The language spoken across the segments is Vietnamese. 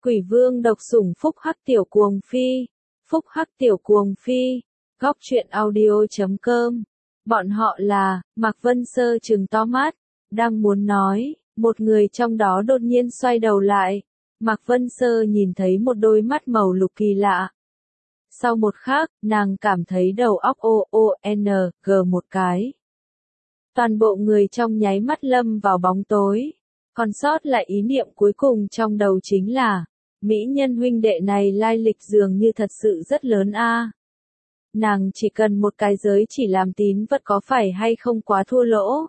Quỷ vương độc sủng phúc hắc tiểu cuồng phi. Phúc hắc tiểu cuồng phi. Góc truyện audio.com. Bọn họ là, Mạc Vân Sơ trừng to mắt, đang muốn nói, một người trong đó đột nhiên xoay đầu lại. Mạc Vân Sơ nhìn thấy một đôi mắt màu lục kỳ lạ. Sau một khắc, nàng cảm thấy đầu óc OONG một cái. Toàn bộ người trong nháy mắt lâm vào bóng tối. Còn sót lại ý niệm cuối cùng trong đầu chính là, mỹ nhân huynh đệ này lai lịch dường như thật sự rất lớn a. Nàng chỉ cần một cái giới chỉ làm tín vật có phải hay không quá thua lỗ.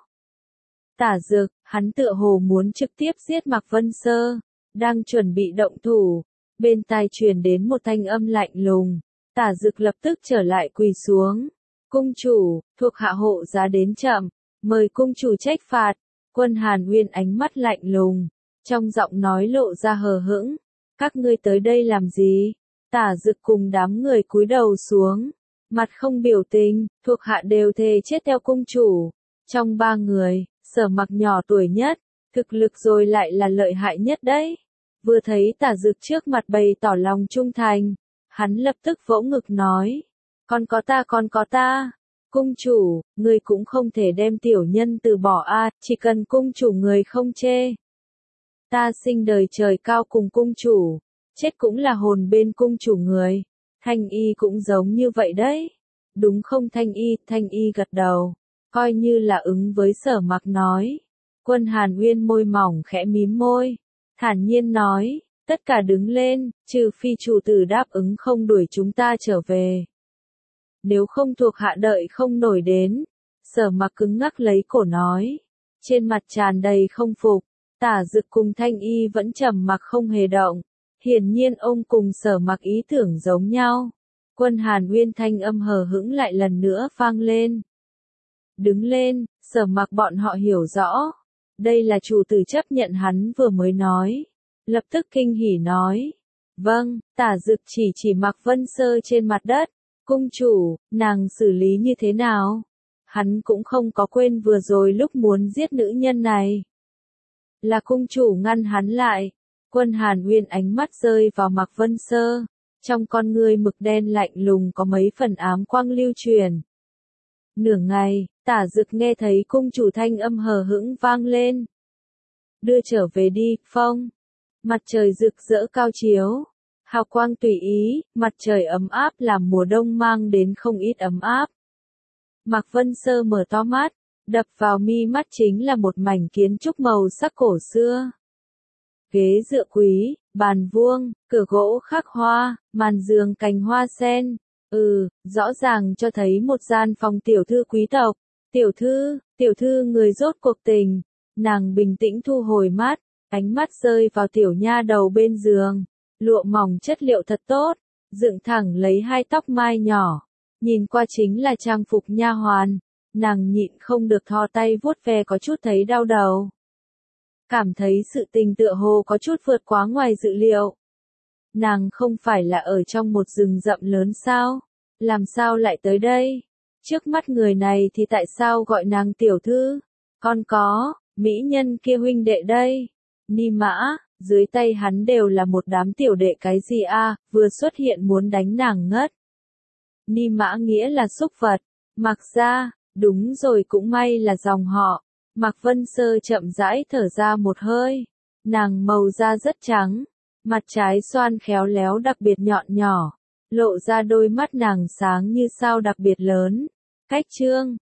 Tả Dược, hắn tựa hồ muốn trực tiếp giết Mạc Vân Sơ, đang chuẩn bị động thủ, bên tai truyền đến một thanh âm lạnh lùng. Tả Dược lập tức trở lại quỳ xuống. Cung chủ, thuộc hạ hộ giá đến chậm, mời cung chủ trách phạt. Quân Hàn Uyên ánh mắt lạnh lùng, trong giọng nói lộ ra hờ hững. Các ngươi tới đây làm gì? Tả Dực cùng đám người cúi đầu xuống, mặt không biểu tình, thuộc hạ đều thề chết theo cung chủ. Trong ba người, Sở Mặc nhỏ tuổi nhất, thực lực rồi lại là lợi hại nhất đấy. Vừa thấy Tả Dực trước mặt bày tỏ lòng trung thành, hắn lập tức vỗ ngực nói, còn có ta. Cung chủ, người cũng không thể đem tiểu nhân từ bỏ a, chỉ cần cung chủ người không chê. Ta sinh đời trời cao cùng cung chủ, chết cũng là hồn bên cung chủ người. Thanh Y cũng giống như vậy đấy. Đúng không Thanh Y gật đầu, coi như là ứng với Sở Mặc nói. Quân Hàn Uyên môi mỏng khẽ mím môi, thản nhiên nói, tất cả đứng lên, trừ phi chủ tử đáp ứng không đuổi chúng ta trở về. Nếu không thuộc hạ đợi không nổi đến. Sở Mặc cứng ngắc lấy cổ nói, trên mặt tràn đầy không phục. Tả Dực cùng Thanh Y vẫn trầm mặc không hề động. Hiển nhiên ông cùng Sở Mặc ý tưởng giống nhau. Quân Hàn Uyên thanh âm hờ hững lại lần nữa vang lên. Đứng lên, Sở Mặc bọn họ hiểu rõ. Đây là chủ tử chấp nhận hắn vừa mới nói. Lập tức kinh hỉ nói. Vâng, Tả Dực chỉ Mạc Vân Sơ trên mặt đất. Cung chủ, nàng xử lý như thế nào? Hắn cũng không có quên vừa rồi lúc muốn giết nữ nhân này. Là cung chủ ngăn hắn lại. Quân Hàn Uyên ánh mắt rơi vào Mạc Vân Sơ. Trong con ngươi mực đen lạnh lùng có mấy phần ám quang lưu truyền. Nửa ngày, Tả Dực nghe thấy cung chủ thanh âm hờ hững vang lên. Đưa trở về đi, Phong. Mặt trời rực rỡ cao chiếu. Hào quang tùy ý, mặt trời ấm áp làm mùa đông mang đến không ít ấm áp. Mạc Vân Sơ mở to mắt, đập vào mi mắt chính là một mảnh kiến trúc màu sắc cổ xưa. Ghế dựa quý, bàn vuông, cửa gỗ khắc hoa, màn giường cành hoa sen. Rõ ràng cho thấy một gian phòng tiểu thư quý tộc. Tiểu thư người rốt cuộc tình. Nàng bình tĩnh thu hồi mắt, ánh mắt rơi vào tiểu nha đầu bên giường. Lụa mỏng chất liệu thật tốt, dựng thẳng lấy hai tóc mai nhỏ, nhìn qua chính là trang phục nha hoàn. Nàng nhịn không được thò tay vuốt ve có chút thấy đau đầu. Cảm thấy sự tình tựa hồ có chút vượt quá ngoài dự liệu. Nàng không phải là ở trong một rừng rậm lớn sao? Làm sao lại tới đây? Trước mắt người này thì tại sao gọi nàng tiểu thư? Còn có, mỹ nhân kia huynh đệ đây. Ni Mã. Dưới tay hắn đều là một đám tiểu đệ cái gì a, vừa xuất hiện muốn đánh nàng ngất. Ni Mã nghĩa là súc vật. Mặc ra, đúng rồi cũng may là dòng họ. Mạc Vân Sơ chậm rãi thở ra một hơi. Nàng màu da rất trắng, mặt trái xoan khéo léo đặc biệt nhọn nhỏ, lộ ra đôi mắt nàng sáng như sao đặc biệt lớn. Cách chương